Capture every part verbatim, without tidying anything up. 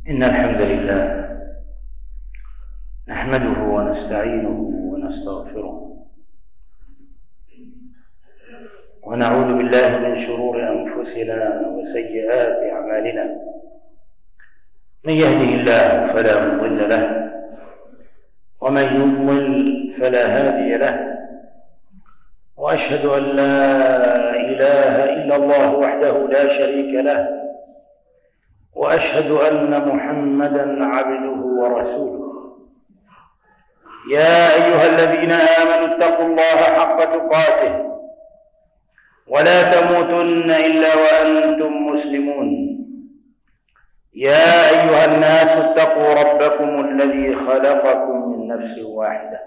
إن الحمد لله نحمده ونستعينه ونستغفره ونعوذ بالله من شرور أنفسنا وسيئات أعمالنا. من يهده الله فلا مضل له ومن يضلل فلا هادي له، وأشهد أن لا إله إلا الله وحده لا شريك له، وأشهد أن محمدًا عبده ورسوله. يا أيها الذين آمنوا اتقوا الله حق تقاته ولا تموتن إلا وأنتم مسلمون. يا أيها الناس اتقوا ربكم الذي خلقكم من نفس واحدة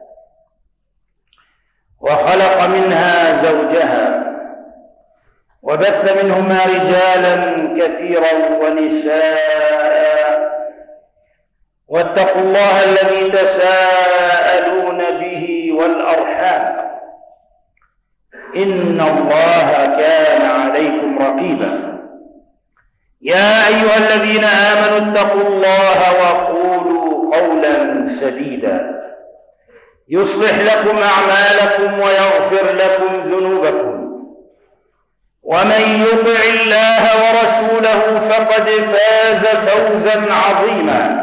وخلق منها زوجها وبث منهما رجالا كثيرا ونساء، واتقوا الله الذي تساءلون به والأرحام إن الله كان عليكم رقيبا. يا أيها الذين آمنوا اتقوا الله وقولوا قولا سديدا يصلح لكم أعمالكم ويغفر لكم ذنوبكم، ومن يطع الله ورسوله فقد فاز فوزا عظيما.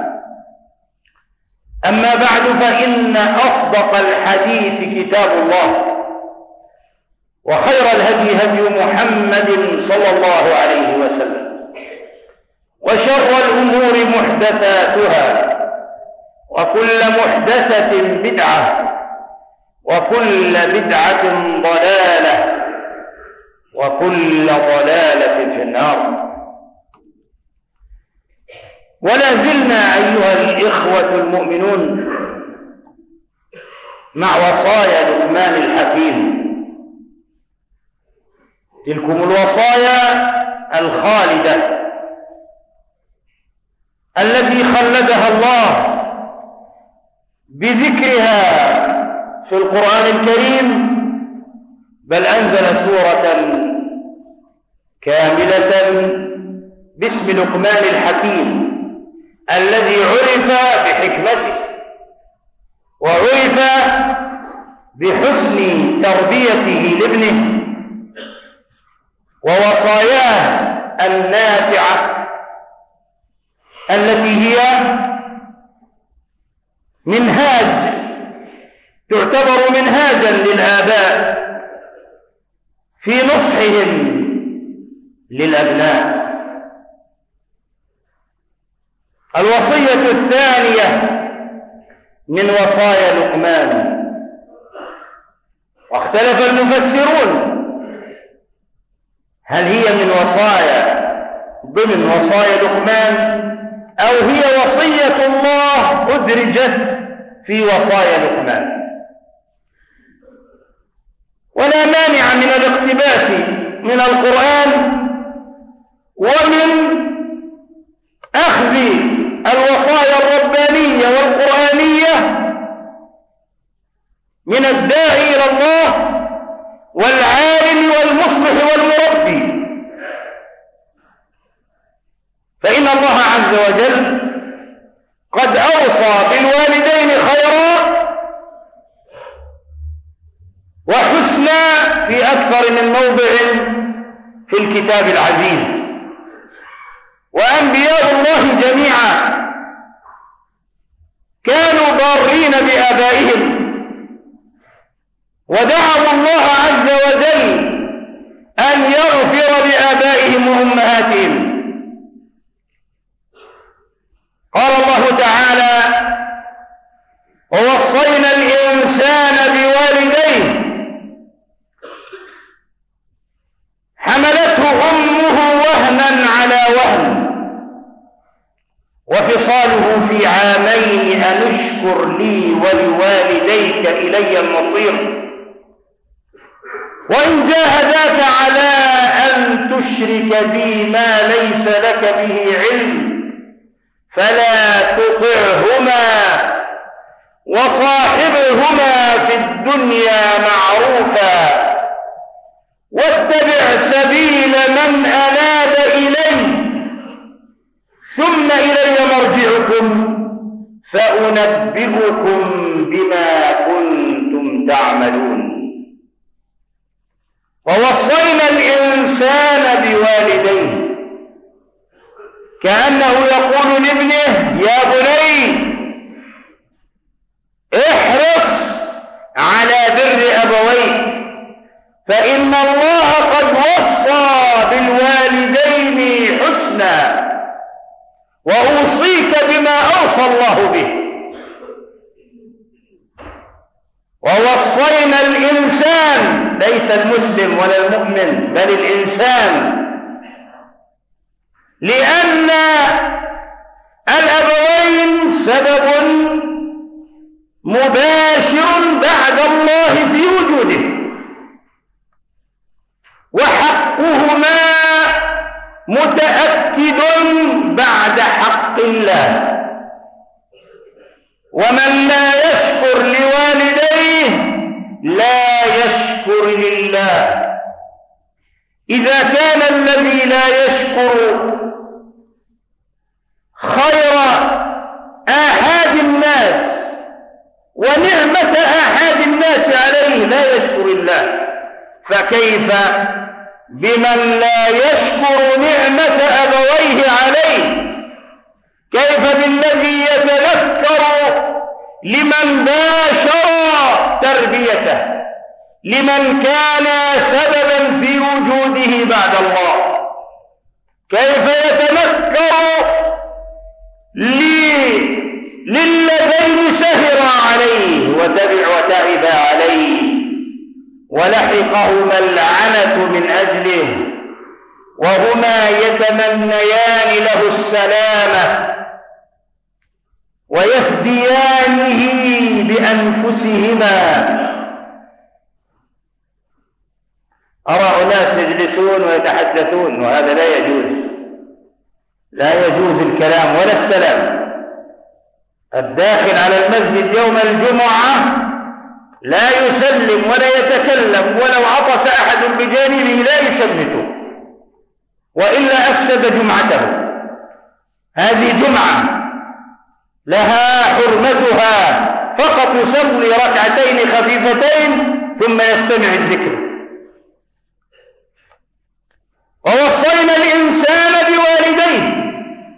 أما بعد، فإن أصدق الحديث كتاب الله، وخير الهدي هدي محمد صلى الله عليه وسلم، وشر الأمور محدثاتها، وكل محدثة بدعة، وكل بدعة ضلالة، وكل ضلالة في النار. ولا زلنا أيها الإخوة المؤمنون مع وصايا لقمان الحكيم، تلكم الوصايا الخالدة التي خلدها الله بذكرها في القرآن الكريم، بل أنزل سورة كاملة باسم لقمان الحكيم الذي عرف بحكمته وعرف بحسن تربيته لابنه ووصاياه النافعة التي هي منهاج، تعتبر منهاجا للآباء في نصحهم للأبناء. الوصية الثانية من وصايا لقمان، واختلف المفسرون هل هي من وصايا ضمن وصايا لقمان أو هي وصية الله أدرجت في وصايا لقمان. ولا مانع من الاقتباس من القرآن ومن أخذ الوصايا الربانية والقرآنية من الداعي إلى الله والعالم والمصلح والمربي، فإن الله عز وجل قد أوصى بالوالدين خيرا وحسنا في أكثر من موضع في الكتاب العزيز. وأنبياء الله جميعا كانوا ضارين بآبائهم، ودعوا الله عز وجل أن يغفر لآبائهم وأمهاتهم. قال الله تعالى: ووصينا الإنسان بوالديه حملته أمه وهنا على وهن وفصاله في عامين أن اشكر لي ولوالديك إلي المصير، وإن جاهداك على أن تشرك بي ما ليس لك به علم فلا تطعهما وصاحبهما في الدنيا معروفا واتبع سبيل من أناب إلي ثم إلي مرجعكم فأنبئكم بما كنتم تعملون. ووصينا الإنسان بوالديه، كأنه يقول لابنه يا بني احرص على بر أبويك، فإن الله قد وصى بالوالدين حسنا، وأوصيك بما أوصى الله به. ووصينا الإنسان، ليس المسلم ولا المؤمن بل الإنسان، لأن الأبوين سبب مباشر بعد الله في وجوده، وحقهما متأكد بعد حق الله. ومن لا يشكر لوالديه لا يشكر لله. إذا كان الذي لا يشكر خير آحاد الناس ونعمة آحاد الناس عليه لا يشكر الله، فكيف بمن لا يشكر نعمة أبويه عليه؟ كيف بالذي يتذكر لمن باشر تربيته، لمن كان سببا في وجوده بعد الله؟ كيف يتذكر للذين سهر عليه وتبع وتعب عليه ولحقهما اللعنة من أجله، وهما يتمنيان له السلامة ويفديانه بأنفسهما. أرى أناس يجلسون ويتحدثون، وهذا لا يجوز، لا يجوز الكلام ولا السلام. الداخل على المسجد يوم الجمعة لا يسلم ولا يتكلم، ولو عطس أحد بجانبه لا يشمته، وإلا أفسد جمعته. هذه جمعة لها حرمتها، فقط يصلي ركعتين خفيفتين ثم يستمع الذكر. ووصينا الإنسان بوالديه،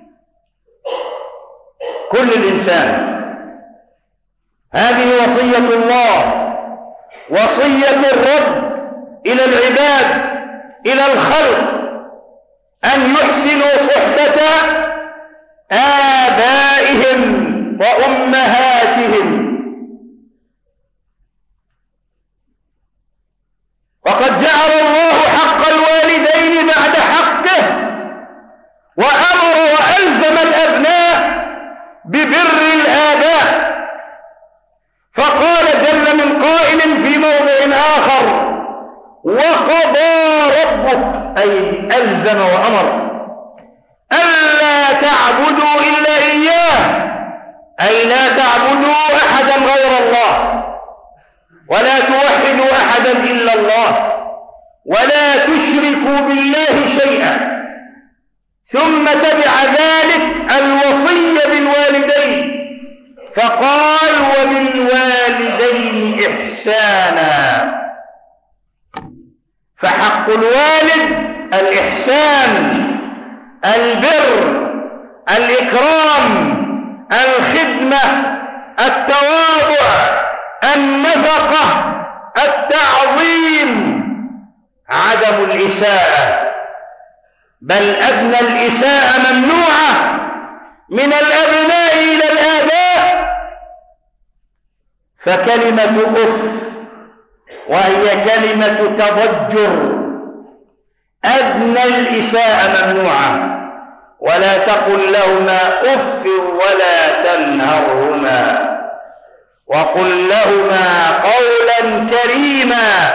كل الإنسان. هذه وصية الله، وصية الرب إلى العباد، إلى الخلق، أن يحسنوا صحبة آبائهم وأمهاتهم. وقد جعل الله حق الوالدين بعد حقه، وأمر وألزم الأبناء ببر الآباء، فقال جل من قائل في موضع آخر وقضى ربك، أي ألزم وأمر ألا تعبدوا إلا إياه، أي لا تعبدوا أحدا غير الله، ولا توحدوا أحدا إلا الله، ولا تشركوا بالله شيئا. ثم تبع ذلك الوصية بالوالدين، فقال وبالوالدين إحسانا. فحق الوالد الإحسان، البر، الإكرام، الخدمة، التواضع، النفقة، التعظيم، عدم الإساءة. بل أدنى الإساءة ممنوعة من الأبناء إلى الآباء، فكلمة أف وهي كلمة تضجر، أدنى الإساءة ممنوعة. ولا تقل لهما أف ولا تنهرهما، وقل لهما قولا كريما،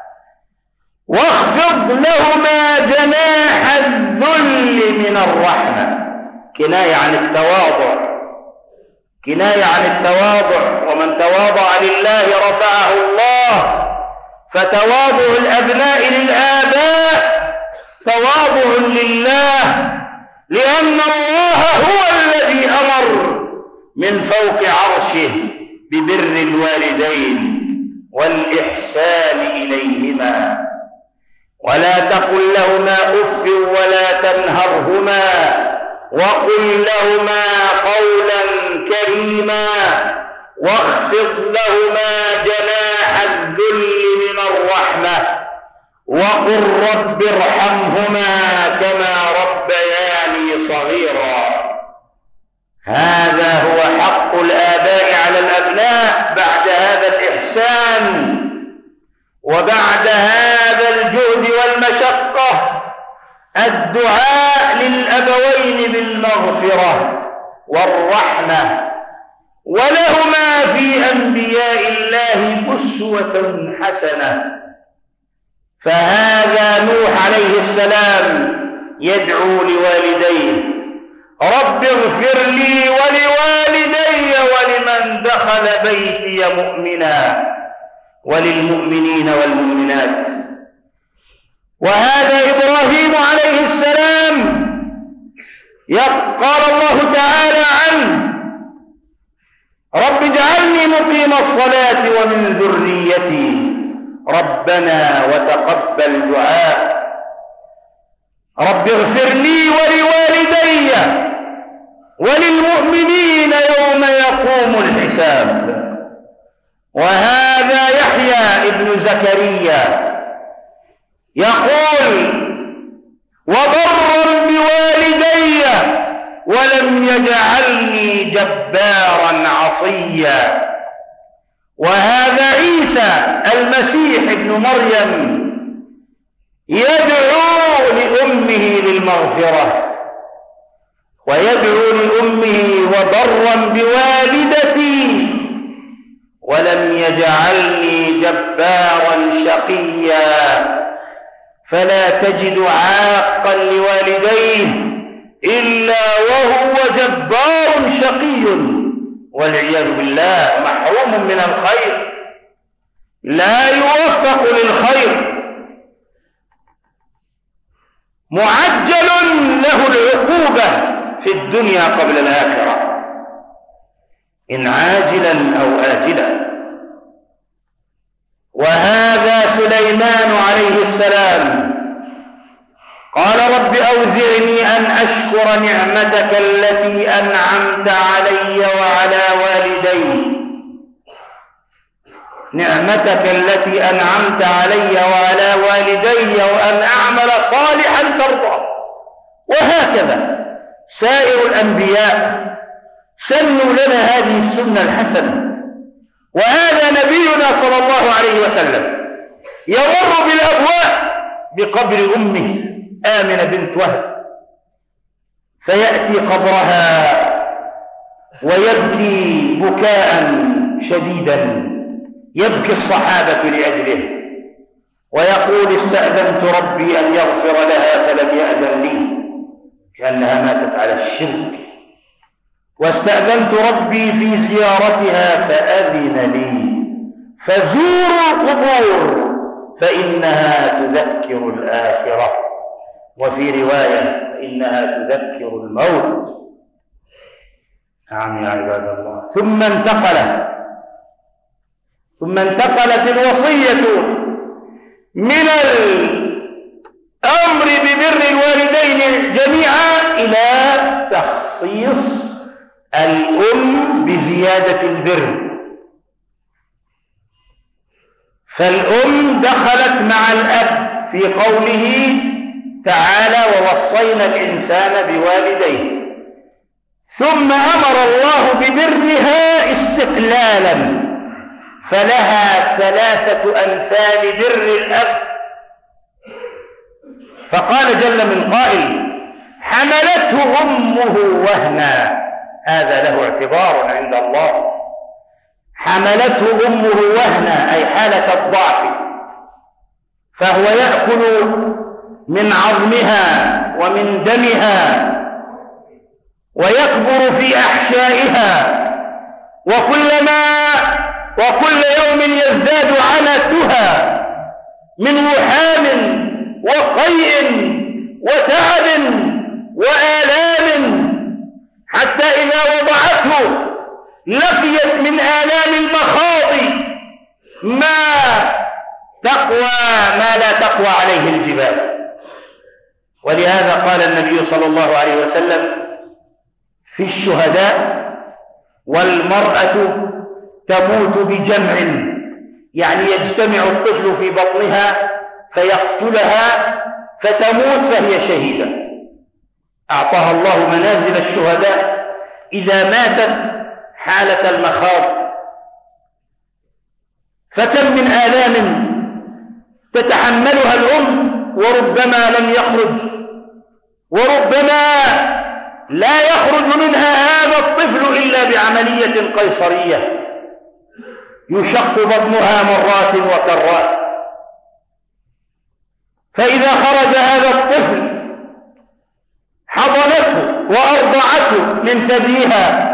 واخفض لهما جناح الذل من الرحمة. كناية عن التواضع، كناية عن التواضع. ومن تواضع لله رفعه الله. فتواضع الأبناء للآباء تواضع لله، لأن الله هو الذي أمر من فوق عرشه ببر الوالدين والإحسان إليهما، ولا تقل لهما أف ولا تنهرهما وقل لهما قولا كريما واخفض لهما جناح الذل من الرحمة وقل رب ارحمهما كما ربياني صغيرا. هذا هو حق الآباء على الأبناء بعد هذا الإحسان وبعد هذا الجهد والمشقة، الدعاء للأبوين بالمغفرة والرحمة، ولهما في أنبياء الله أسوة حسنة. فهذا نوح عليه السلام يدعو لوالديه: رب اغفر لي ولوالدي ولمن دخل بيتي مؤمنا وللمؤمنين والمؤمنات. وهذا إبراهيم عليه السلام قال الله تعالى عنه: رب اجعلني مقيم الصلاة ومن ذريتي ربنا وتقبل دعاء. رب اغفر لي ولوالدي وللمؤمنين يوم يقوم الحساب. وهذا يحيى ابن زكريا يقول: وبرا بوالدي ولم يجعلني جبارا عصيا. وهذا عيسى المسيح ابن مريم يدعو لأمه بالمغفرة ويدعو لأمه: وبرا بوالدتي ولم يجعلني جبارا شقيا. فلا تجد عاقا لوالديه إلا وهو جبار شقي والعياذ بالله، محروم من الخير، لا يوفق للخير، معجل له العقوبة في الدنيا قبل الآخرة إن عاجلا أو آجلا. وهذا سليمان عليه السلام قال: رب أوزعني أن أشكر نعمتك التي أنعمت علي وعلى والدي نعمتك التي أنعمت علي وعلى والدي وأن أعمل صالحا ترضى. وهكذا سائر الأنبياء سنوا لنا هذه السنة الحسنة. وهذا نبينا صلى الله عليه وسلم يمر بالأبواب بقبر أمه آمنة بنت وهب، فيأتي قبرها ويبكي بكاء شديدا يبكي الصحابة لأجله، ويقول: استأذنت ربي أن يغفر لها فلم يأذن لي لأنها ماتت على الشرك، واستأذنت ربي في زيارتها فأذن لي، فزوروا القبور فإنها تذكر الآخرة، وفي رواية إنها تذكر الموت. نعم يا عباد الله. ثم انتقلت ثم انتقلت الوصية من الأمر ببر الوالدين جميعا إلى تخصيص الأم بزيادة البر. فالأم دخلت مع الأب في قوله تعالى: ووصينا الإنسان بوالديه. ثم أمر الله ببرها استقلالا، فلها ثلاثة أمثال بر الأب. فقال جل من قائل: حملته أمه وهنا. هذا له اعتبار عند الله. حملته أمه وهنا أي حالة الضعف، فهو يأكل من عظمها ومن دمها ويكبر في أحشائها، وكلما وكل يوم يزداد عنتها من وحام وقيء وتعب وآلام، حتى إذا وضعته لقيت من آلام المخاض ما تقوى ما لا تقوى عليه الجبال. ولهذا قال النبي صلى الله عليه وسلم في الشهداء: والمرأة تموت بجمع، يعني يجتمع الطفل في بطنها فيقتلها فتموت فهي شهيدة. أعطاها الله منازل الشهداء إذا ماتت حالة المخاض. فكم من آلام تتحملها الأم وربما لم يخرج، وربما لا يخرج منها هذا الطفل إلا بعملية قيصرية يشق بطنها مرات وكرات. فإذا خرج هذا الطفل حضنته وأرضعته من ثديها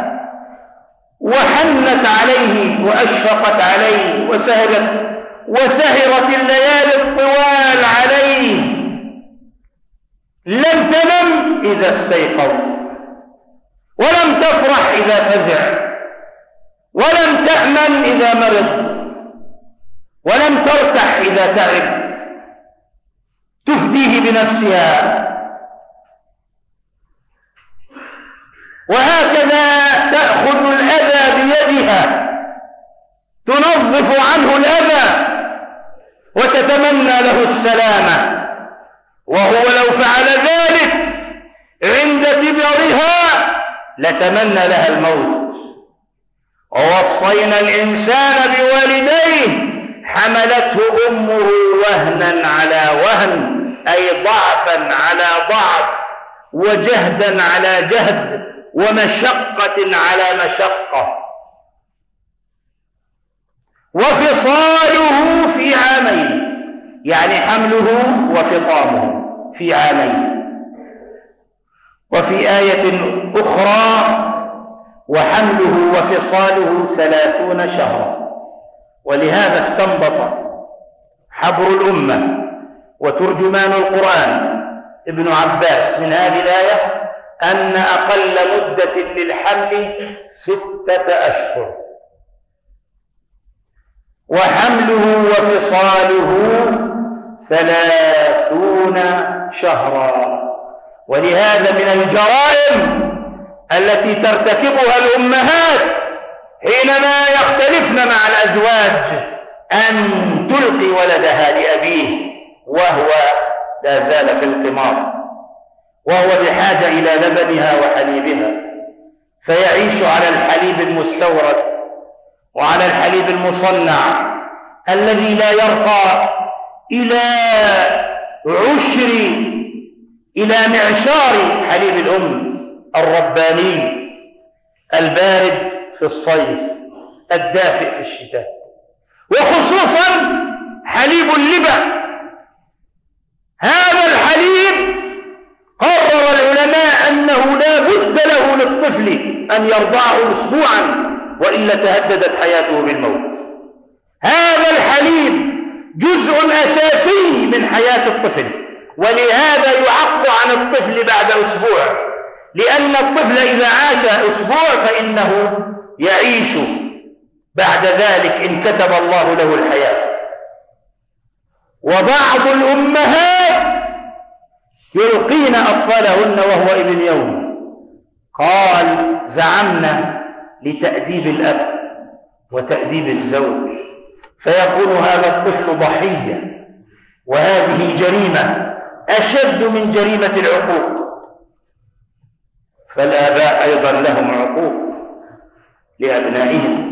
وحنت عليه وأشفقت عليه وسهرت وسهرت الليالي الطوال عليه، لم تنم إذا استيقظ، ولم تفرح إذا فزع، ولم تأمن إذا مرض، ولم ترتاح إذا تعب، تفديه بنفسها. وهكذا تأخذ الأذى بيدها، تنظف عنه الأذى وتتمنى له السلامة، وهو لو فعل ذلك عند كبرها لتمنى لها الموت. ووصينا الإنسان بوالديه حملته أمه وهنا على وهن، أي ضعفا على ضعف، وجهدا على جهد، ومشقة على مشقة، وفصاله في عامين، يعني حمله وفطامه في عامين. وفي آية أخرى: وحمله وفصاله ثلاثون شهرا. ولهذا استنبط حبر الأمة وترجمان القرآن ابن عباس من هذه الآية أن أقل مدة للحمل ستة أشهر، وحمله وفصاله ثلاثون شهرا. ولهذا من الجرائم التي ترتكبها الأمهات حينما يختلفن مع الأزواج أن تلقي ولدها لأبيه وهو لا زال في القمار، وهو بحاجة إلى لبنها وحليبها، فيعيش على الحليب المستورد وعلى الحليب المصنع الذي لا يرقى إلى عشر إلى معشار حليب الأم الرباني البارد في الصيف الدافئ في الشتاء، وخصوصا حليب اللبن. هذا الحليب قرر العلماء أنه لا بد له للطفل أن يرضعه أسبوعا، وإلا تهددت حياته بالموت. هذا الحليب جزء أساسي من حياة الطفل، ولهذا يعق عن الطفل بعد أسبوع، لأن الطفل إذا عاش أسبوع فإنه يعيش بعد ذلك إن كتب الله له الحياة. وبعض الأمهات يلقين أطفالهن وهو ابن يوم، قال: زعمنا لتأديب الأب وتأديب الزوج، فيكون هذا الطفل ضحية، وهذه جريمة أشد من جريمة العقوق. فالآباء أيضا لهم عقوق لأبنائهم.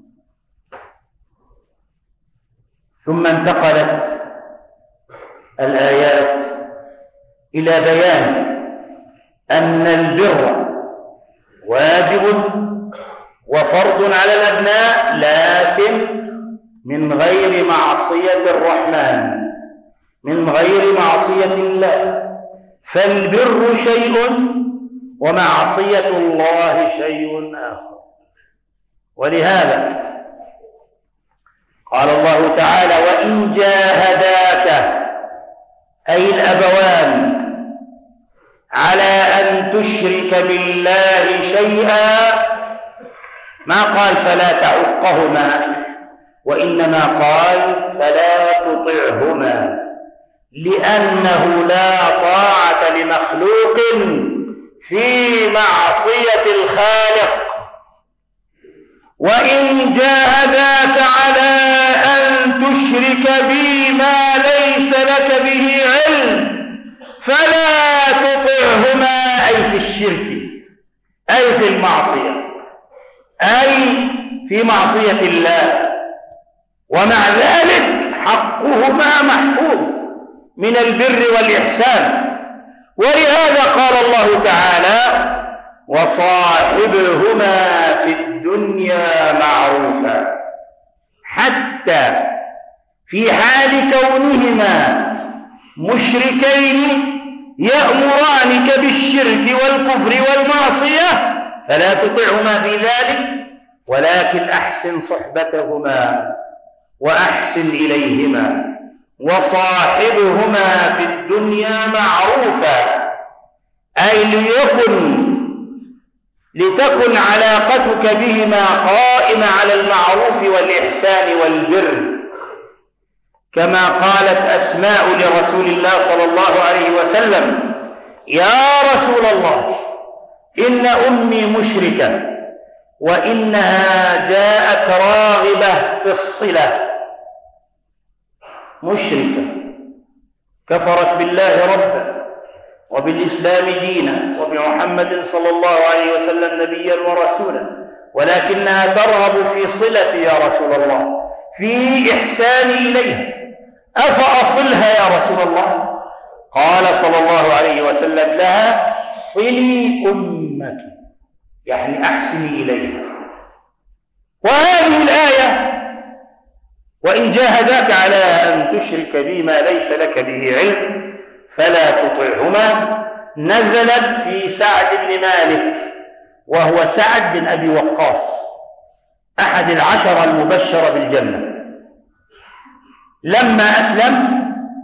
ثم انتقلت الآيات إلى بيان أن البر واجب وفرض على الأبناء، لكن من غير معصية الرحمن، من غير معصية الله. فالبر شيء ومعصية الله شيء آخر. ولهذا قال الله تعالى: وإن جاهداك، أي الأبوان، على أن تشرك بالله شيئا ما قال فلا تعقهما، وإنما قال فلا تطعهما، لأنه لا طاعة لمخلوق في معصية الخالق. وإن جاهداك على أن تشرك بي ما ليس لك به علم فلا تطعهما، أي في الشرك، أي في المعصية، أي في معصية الله. ومع ذلك حقهما محفوظ من البر والإحسان. ولهذا قال الله تعالى وصاحبهما في الدنيا معروفا، حتى في حال كونهما مشركين يأمرانك بالشرك والكفر والمعصية فلا تطعهما في ذلك، ولكن أحسن صحبتهما وأحسن إليهما، وصاحبهما في الدنيا معروفا، أي ليكن لتكن علاقتك بهما قائمة على المعروف والإحسان والبر، كما قالت أسماء لرسول الله صلى الله عليه وسلم يا رسول الله إن أمي مشركة وإنها جاءت راغبة في الصلة، مشركة كفرت بالله ربا وبالإسلام دينا وبمحمد صلى الله عليه وسلم نبيا ورسولا، ولكنها ترغب في صلتي يا رسول الله، في إحساني إليها، أفأصلها يا رسول الله؟ قال صلى الله عليه وسلم لها صلي أمك، يعني أحسني إليها. وهذه الآية وإن جاهداك على أن تشرك بي ما ليس لك به علم فلا تطعهما نزلت في سعد بن مالك، وهو سعد بن أبي وقاص أحد العشرة المبشرة بالجنة. لما أسلم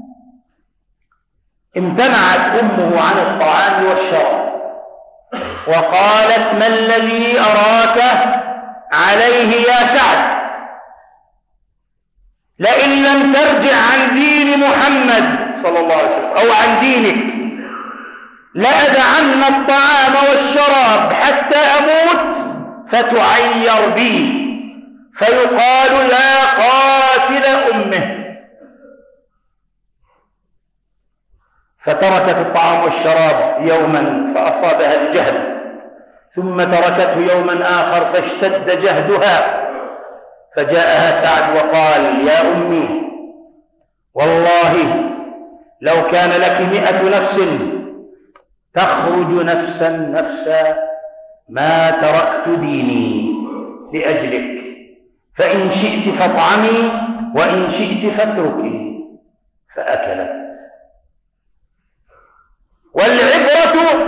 امتنعت أمه عن الطعام والشراب وقالت ما الذي أراك عليه يا سعد؟ لئن لم ترجع عن دين محمد صلى الله عليه وسلم أو عن دينك لأدعن الطعام والشراب حتى أموت فتعير بي فيقال لا قاتل أمه. فتركت الطعام والشراب يوما فأصابها الجهد، ثم تركته يوما آخر فاشتد جهدها، فجاءها سعد وقال يا أمي والله لو كان لك مئة نفس تخرج نفسا نفسا ما تركت ديني لأجلك، فإن شئت فاطعمي وإن شئت فاتركي، فأكلت. والعبرة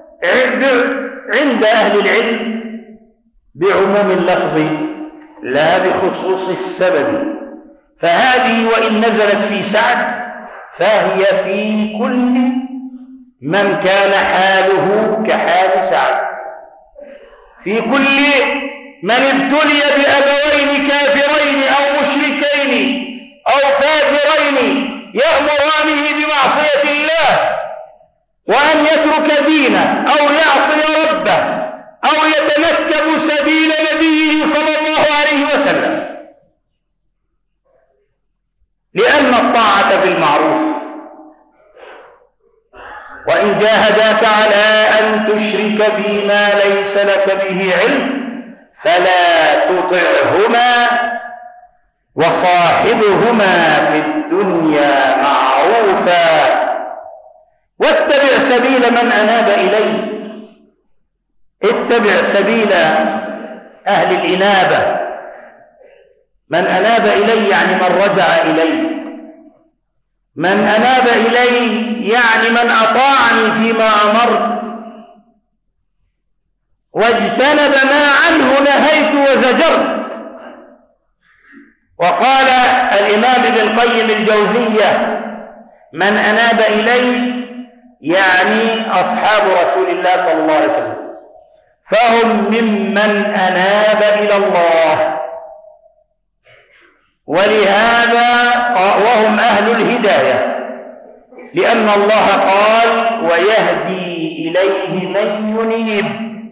عند أهل العلم بعموم اللفظ لا بخصوص السبب، فهذه وإن نزلت في سعد فهي في كل من كان حاله كحال سعد، في كل من ابتلي بأبوين كافرين أو مشركين أو فاجرين يأمرانه بمعصية الله وأن يترك دينه أو يعصي ربه أو يتنكب سبيل نبيه صلى الله عليه وسلم، لأن الطاعة بالمعروف. وإن جاهداك على أن تشرك بي ما ليس لك به علم فلا تطعهما وصاحبهما في الدنيا معروفا واتبع سبيل من أناب إليه. اتبع سبيل أهل الإنابة، من أناب إليه يعني من رجع إليه، من أناب إليه يعني من أطاعني فيما أمرت واجتنب ما عنه نهيت وزجرت. وقال الإمام ابن القيم الجوزية من أناب إلي يعني أصحاب رسول الله صلى الله عليه وسلم، فهم ممن أناب إلى الله، ولهذا وهم أهل الهداية، لأن الله قال ويهدي إليه من ينيب.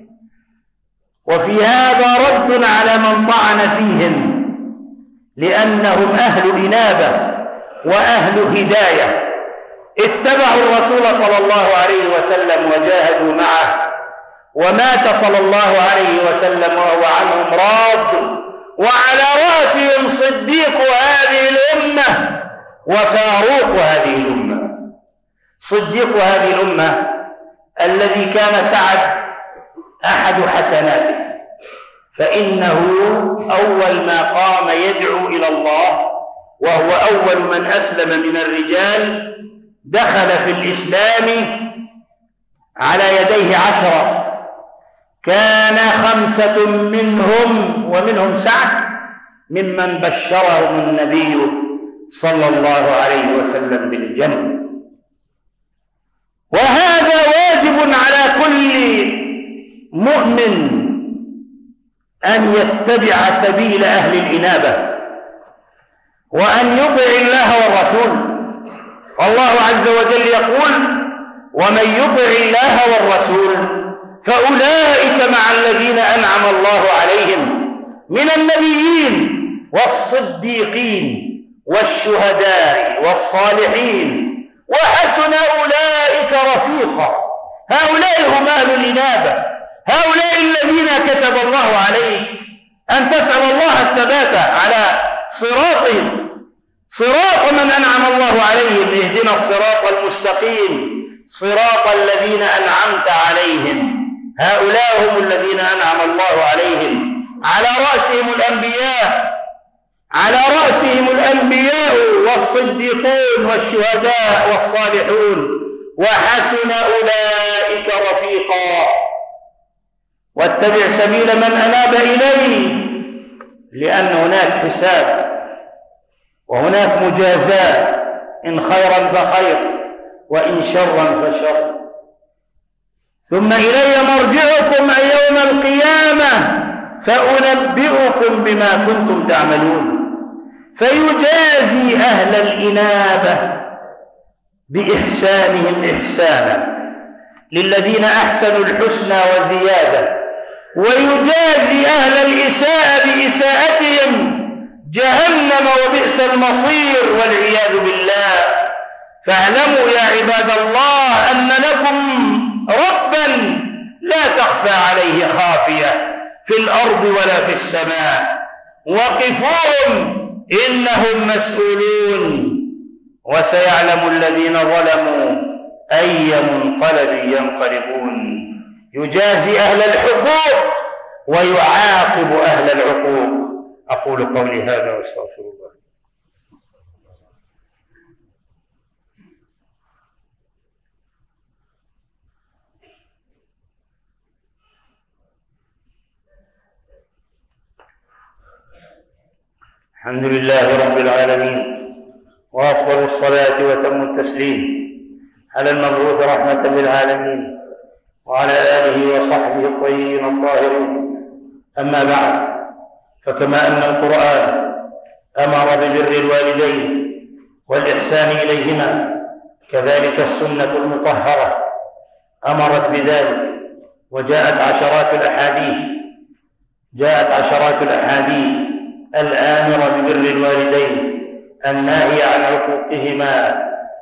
وفي هذا رد على من طعن فيهم، لأنهم أهل إنابة وأهل هداية، اتبعوا الرسول صلى الله عليه وسلم وجاهدوا معه، ومات صلى الله عليه وسلم وهو عنهم راض، وعلى رأسهم صديق هذه الأمة وفاروق هذه الأمة. صديق هذه الأمة الذي كان سعد أحد حسناته، فإنه أول ما قام يدعو إلى الله، وهو أول من أسلم من الرجال، دخل في الإسلام على يديه عشرة، كان خمسة منهم ومنهم سعد ممن بشرهم النبي صلى الله عليه وسلم بالجنة. وهذا واجب على كل مؤمن أن يتبع سبيل أهل الإنابة، وأن يطع الله والرسول. والله عز وجل يقول ومن يطع الله والرسول فأولئك مع الذين أنعم الله عليهم من النبيين والصديقين والشهداء والصالحين وحسن أولئك رفيقا. هؤلاء هم أهل الإنابة، هؤلاء الذين كتب الله عليك أن تسأل الله الثبات على صراطهم، صراط من أنعم الله عليهم. اهدنا الصراط المستقيم صراط الذين أنعمت عليهم. هؤلاء هم الذين أنعم الله عليهم، على رأسهم الأنبياء، على رأسهم الأنبياء والصديقون والشهداء والصالحون، وحسن أولئك رفيقا. واتبع سبيل من أناب إليه، لأن هناك حساب وهناك مجازاة، إن خيرا فخير وإن شرا فشر. ثم إلي مرجعكم يوم القيامة فأنبئكم بما كنتم تعملون. فيجازي أهل الإنابة بإحسانهم إحسانا، للذين أحسنوا الحسنى وزيادة، ويجازي أهل الإساءة بإساءتهم جهنم وبئس المصير والعياذ بالله. فاعلموا يا عباد الله أن لكم ربا لا تخفى عليه خافية في الأرض ولا في السماء، وقفوهم إنهم مسؤولون، وسيعلم الذين ظلموا أي منقلب ينقلبون. يجازي أهل الحقوق ويعاقب أهل العقوق. أقول قولي هذا واستغفر الله. الحمد لله رب العالمين، وأفضل الصلاة وتم التسليم على المبعوث رحمة للعالمين وعلى آله وصحبه الطيبين الطاهرين. أما بعد، فكما أن القرآن أمر ببر الوالدين والإحسان إليهما، كذلك السنة المطهرة أمرت بذلك، وجاءت عشرات الأحاديث جاءت عشرات الأحاديث الآمرة ببر الوالدين، الناهي عن عقوقهما،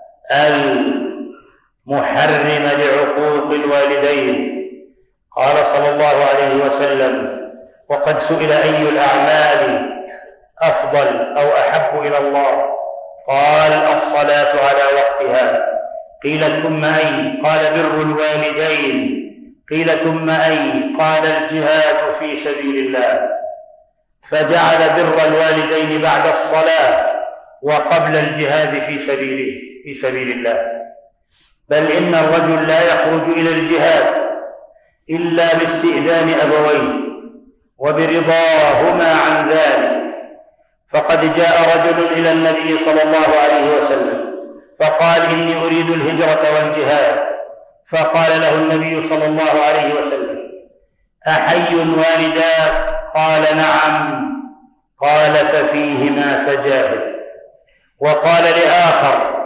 المحرم لعقوق الوالدين. قال صلى الله عليه وسلم: وقد سئل أي الأعمال أفضل أو أحب إلى الله؟ قال: الصلاة على وقتها. قيل: ثم أي؟ قال: بر الوالدين. قيل: ثم أي؟ قال: الجهاد في سبيل الله. فجعل بر الوالدين بعد الصلاة وقبل الجهاد في سبيله في سبيل الله. بل إن الرجل لا يخرج إلى الجهاد إلا باستئذان أبويه وبرضاهما عن ذلك. فقد جاء رجل إلى النبي صلى الله عليه وسلم فقال: إني أريد الهجرة والجهاد، فقال له النبي صلى الله عليه وسلم: أحي والداك؟ قال: نعم. قال: ففيهما فجاهد. وقال لآخر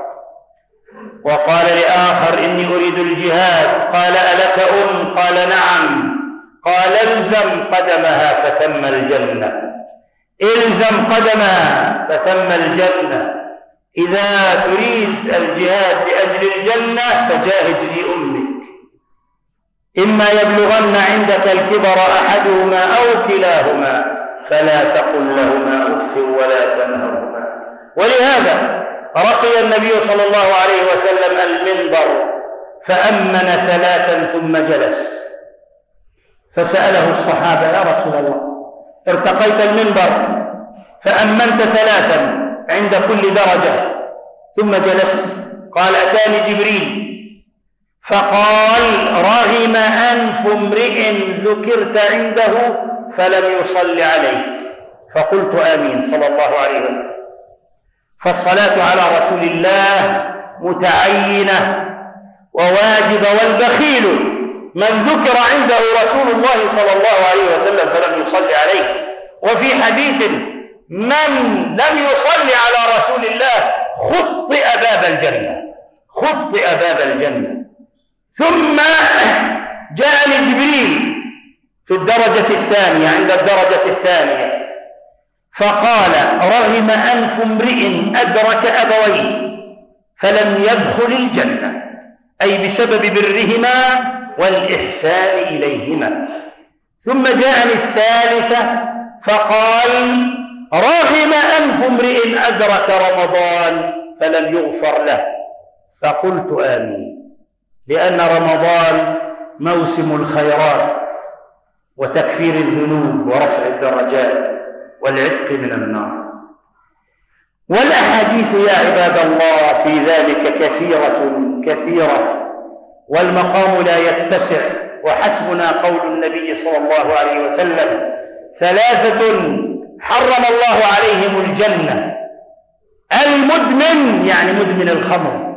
وقال لآخر إني أريد الجهاد. قال: ألك أم؟ قال: نعم. قال: الزم قدمها فثم الجنة. الزم قدمها فثم الجنة. إذا تريد الجهاد لأجل الجنة فجاهد في أمك، إما يبلغن عندك الكبر أحدهما أو كلاهما فلا تقل لهما أف ولا تنهرهما. ولهذا رقي النبي صلى الله عليه وسلم المنبر فأمن ثلاثا ثم جلس، فسأله الصحابة: يا رسول الله، ارتقيت المنبر فأمنت ثلاثا عند كل درجة ثم جلست؟ قال: أتاني جبريل فقال: رغم أنف امرئ ذكرت عنده فلم يصل عليه. فقلت: آمين صلى الله عليه وسلم. فالصلاة على رسول الله متعينة وواجبة، والبخيل من ذكر عنده رسول الله صلى الله عليه وسلم فلم يصل عليه. وفي حديث: من لم يصل على رسول الله خطئ باب الجنة، خطئ باب الجنة. ثم جاءني جبريل في الدرجة الثانية، عند الدرجة الثانية، فقال: رغم أنف امرئ أدرك أبويه فلم يدخل الجنة، أي بسبب برهما والإحسان إليهما. ثم جاءني الثالثة فقال: رغم أنف امرئ أدرك رمضان فلم يغفر له. فقلت: آمين، لأن رمضان موسم الخيرات وتكفير الذنوب ورفع الدرجات والعتق من النار. والأحاديث يا عباد الله في ذلك كثيرة كثيرة، والمقام لا يتسع، وحسبنا قول النبي صلى الله عليه وسلم: ثلاثة حرم الله عليهم الجنة: المدمن يعني مدمن الخمر،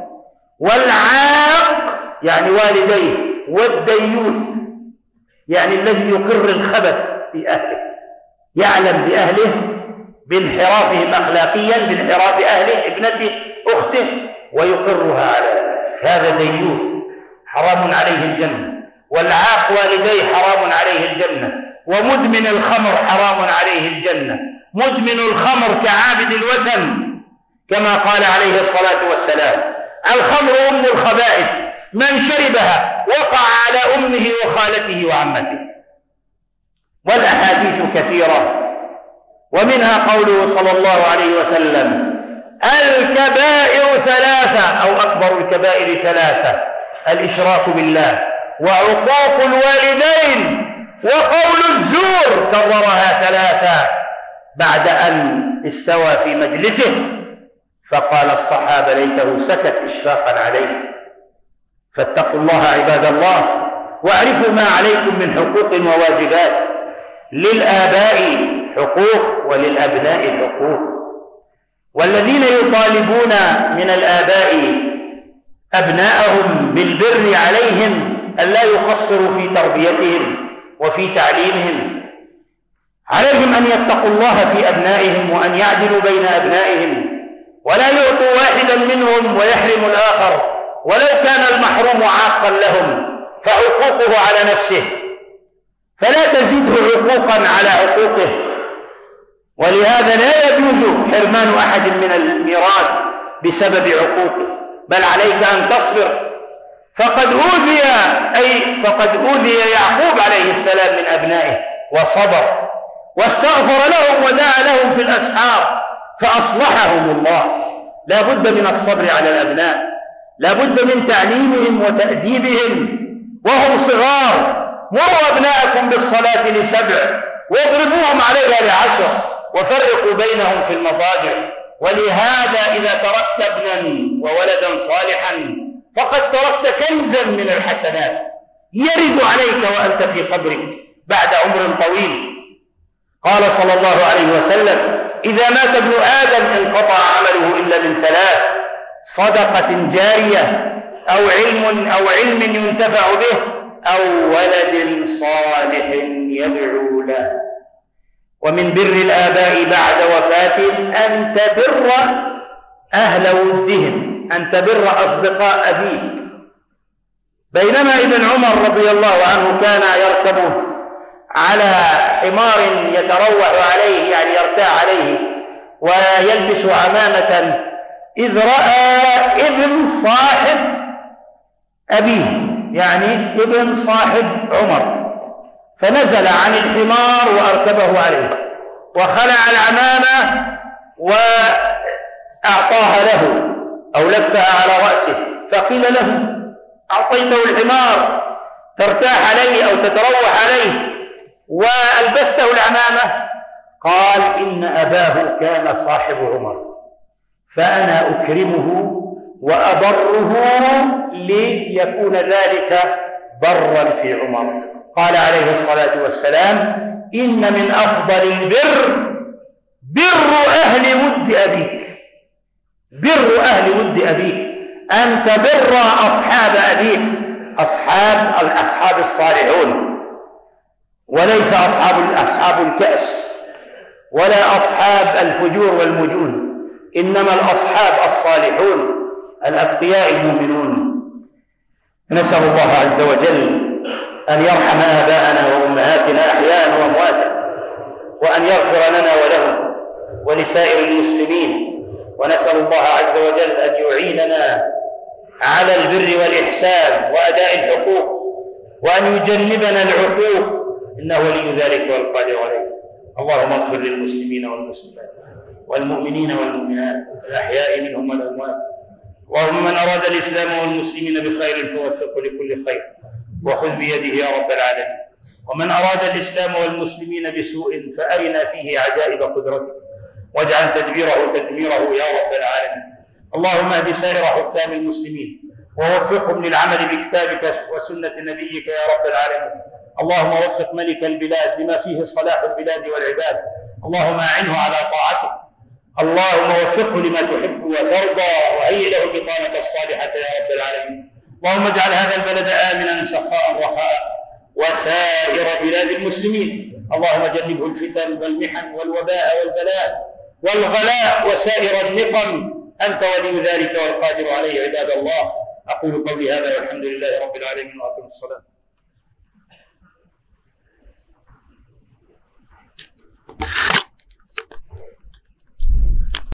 والعاق يعني والديه، والديوث يعني الذي يقر الخبث في أهله، يعلم بأهله بانحرافهم أخلاقيا، بانحراف أهله، ابنته، أخته، ويقرها على ذلك، هذا ديوث حرام عليه الجنة. والعاق والديه حرام عليه الجنة. ومدمن الخمر حرام عليه الجنة. مدمن الخمر كعابد الوثن، كما قال عليه الصلاة والسلام: الخمر أم الخبائث، من شربها وقع على أمه وخالته وعمته. والأحاديث كثيرة، ومنها قوله صلى الله عليه وسلم: الكبائر ثلاثة، أو أكبر الكبائر ثلاثة: الإشراك بالله، وعقوق الوالدين، وقول الزور. كررها ثلاثة بعد أن استوى في مجلسه، فقال الصحابة: ليته سكت إشفاقا عليه. فاتقوا الله عباد الله، واعرفوا ما عليكم من حقوق وواجبات. للآباء حقوق وللأبناء حقوق، والذين يطالبون من الآباء أبناءهم بالبر عليهم أن لا يقصروا في تربيتهم وفي تعليمهم. عليهم أن يتقوا الله في أبنائهم، وأن يعدلوا بين أبنائهم، ولا يعطوا واحدا منهم ويحرم الآخر، ولو كان المحروم عاقا لهم فعقوقه على نفسه، فلا تزيده عقوقا على عقوقه. ولهذا لا يجوز حرمان أحد من الميراث بسبب عقوقه، بل عليك أن تصبر. فقد أوذي أي فقد أوذي يعقوب عليه السلام من أبنائه وصبر واستغفر لهم ودعا لهم في الأسحار فأصلحهم الله. لا بد من الصبر على الأبناء، لا بد من تعليمهم وتأديبهم وهم صغار. مروا أبناءكم بالصلاة لسبع واضربوهم عليها لعشر وفرقوا بينهم في المضاجع. ولهذا إذا تركت ابنا وولدا صالحا فقد تركت كنزا من الحسنات يرد عليك وأنت في قبرك بعد عمر طويل. قال صلى الله عليه وسلم: إذا مات ابن آدم انقطع عمله إلا من ثلاث: صدقة جارية أو علم أو علم ينتفع به أو ولد صالح يدعو له. ومن بر الآباء بعد وفاتهم أن تبر أهل ودهم، أن تبر أصدقاء أبيك. بينما ابن عمر رضي الله عنه كان يركب على حمار يتروح عليه، يعني يرتاح عليه ويلبس عمامة، إذ رأى ابن صاحب أبيه، يعني ابن صاحب عمر، فنزل عن الحمار وأركبه عليه وخلع العمامة وأعطاها له أو لفها على رأسه، فقيل له: أعطيته الحمار ترتاح عليه أو تتروح عليه وألبسته العمامة؟ قال: إن أباه كان صاحب عمر، فأنا أكرمه وأبره ليكون ذلك برا في عمر. قال عليه الصلاة والسلام: إن من أفضل البر بر أهل ود أبيك، بر أهل ود أبيك، أن تبر أصحاب أبيك، أصحاب الأصحاب الصالحون، وليس أصحاب أصحاب الكأس ولا أصحاب الفجور والمجون، إنما الأصحاب الصالحون الأتقياء المؤمنون. نسأل الله عز وجل أن يرحم آباءنا وأمهاتنا أحياء وأمواتا، وأن يغفر لنا ولهم ولسائر المسلمين. ونسأل الله عز وجل أن يعيننا على البر والإحسان وأداء الحقوق، وأن يجنبنا العقوق، إنه ولي ذلك والقادر عليه. اللهم اغفر للمسلمين والمسلمات والمؤمنين والمؤمنات الأحياء منهم والأموات. اللهم من أراد الإسلام والمسلمين بخير فوفقه لكل خير وخذ بيده يا رب العالمين، ومن أراد الإسلام والمسلمين بسوء فأرنا فيه عجائب قدرتك واجعل تدبيره تدميره يا رب العالمين. اللهم اهد سائر حكام المسلمين ووفقهم للعمل بكتابك وسنة نبيك يا رب العالمين. اللهم وفق ملك البلاد لما فيه صلاح البلاد والعباد، اللهم أعنه على طاعتك، اللهم وفقه لما تحب وترضى، وهيئ له البطانة الصالحة يا رب العالمين. اللهم اجعل هذا البلد آمنا سخاء رخاء وسائر بلاد المسلمين. اللهم جنبه الفتن والمحن والوباء والبلاء والغلاء وسائر النقم، أنت ولي ذلك والقادر عليه. عباد الله، أقول قولي هذا والحمد لله رب العالمين وأقم الصلاة.